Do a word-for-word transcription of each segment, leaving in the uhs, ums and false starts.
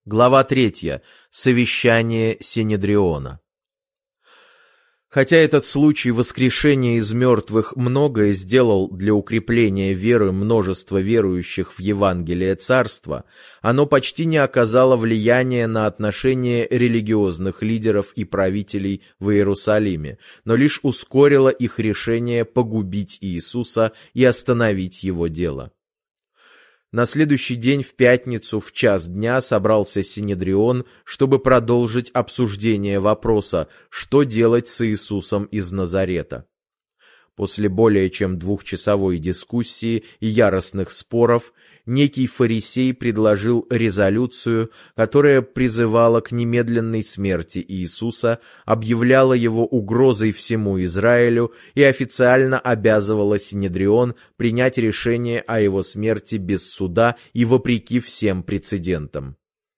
Глава третья. Совещание Синедриона. Хотя этот случай воскрешения из мертвых многое сделал для укрепления веры множества верующих в Евангелие Царства, оно почти не оказало влияния на отношения религиозных лидеров и правителей в Иерусалиме, но лишь ускорило их решение погубить Иисуса и остановить его дело. На следующий день в пятницу в час дня собрался Синедрион, чтобы продолжить обсуждение вопроса, что делать с Иисусом из Назарета. После более чем двухчасовой дискуссии и яростных споров некий фарисей предложил резолюцию, которая призывала к немедленной смерти Иисуса, объявляла его угрозой всему Израилю и официально обязывала Синедрион принять решение о его смерти без суда и вопреки всем прецедентам.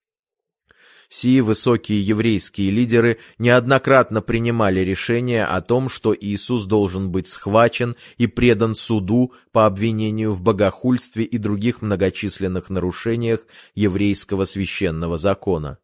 Сии высокие еврейские лидеры неоднократно принимали решение о том, что Иисус должен быть схвачен и предан суду по обвинению в богохульстве и других многочисленных нарушениях еврейского священного закона.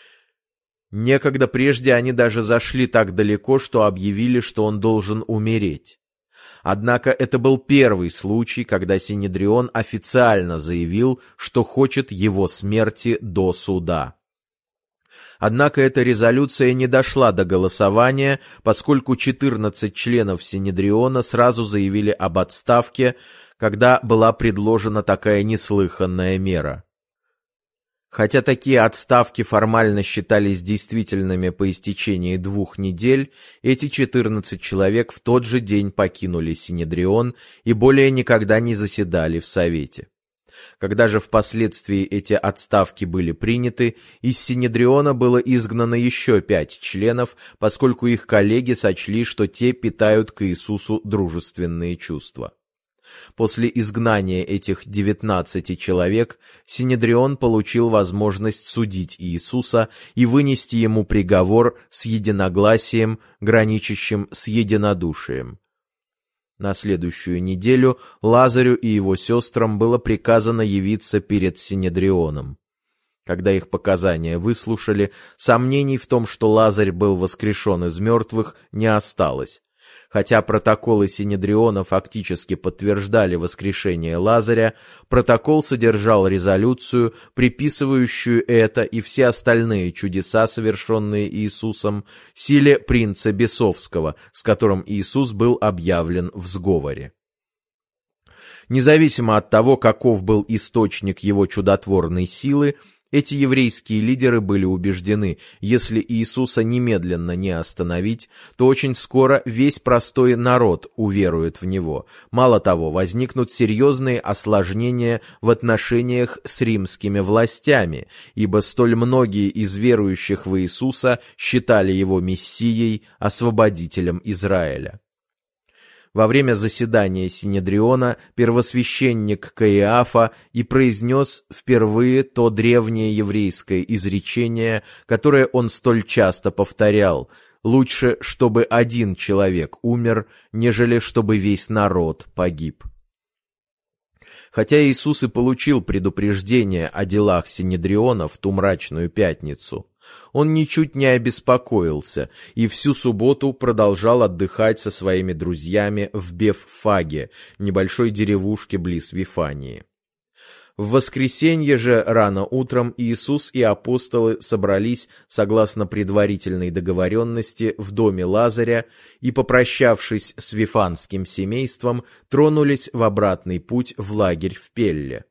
Некогда прежде они даже зашли так далеко, что объявили, что он должен умереть. Однако это был первый случай, когда Синедрион официально заявил, что хочет его смерти до суда. Однако эта резолюция не дошла до голосования, поскольку четырнадцать членов Синедриона сразу заявили об отставке, когда была предложена такая неслыханная мера. Хотя такие отставки формально считались действительными по истечении двух недель, эти четырнадцать человек в тот же день покинули Синедрион и более никогда не заседали в Совете. Когда же впоследствии эти отставки были приняты, из Синедриона было изгнано еще пять членов, поскольку их коллеги сочли, что те питают к Иисусу дружественные чувства. После изгнания этих девятнадцати человек Синедрион получил возможность судить Иисуса и вынести ему приговор с единогласием, граничащим с единодушием. На следующую неделю Лазарю и его сестрам было приказано явиться перед Синедрионом. Когда их показания выслушали, сомнений в том, что Лазарь был воскрешен из мертвых, не осталось. Хотя протоколы Синедриона фактически подтверждали воскрешение Лазаря, протокол содержал резолюцию, приписывающую это и все остальные чудеса, совершенные Иисусом, силе принца бесовского, с которым Иисус был объявлен в сговоре. Независимо от того, каков был источник его чудотворной силы, эти еврейские лидеры были убеждены, если Иисуса немедленно не остановить, то очень скоро весь простой народ уверует в Него. Мало того, возникнут серьезные осложнения в отношениях с римскими властями, ибо столь многие из верующих в Иисуса считали Его Мессией, освободителем Израиля. Во время заседания Синедриона первосвященник Каиафа и произнес впервые то древнее еврейское изречение, которое он столь часто повторял: «Лучше, чтобы один человек умер, нежели чтобы весь народ погиб». Хотя Иисус и получил предупреждение о делах Синедриона в ту мрачную пятницу, он ничуть не обеспокоился и всю субботу продолжал отдыхать со своими друзьями в Беффаге, небольшой деревушке близ Вифании. В воскресенье же рано утром Иисус и апостолы собрались, согласно предварительной договоренности, в доме Лазаря и, попрощавшись с вифанским семейством, тронулись в обратный путь в лагерь в Пелле.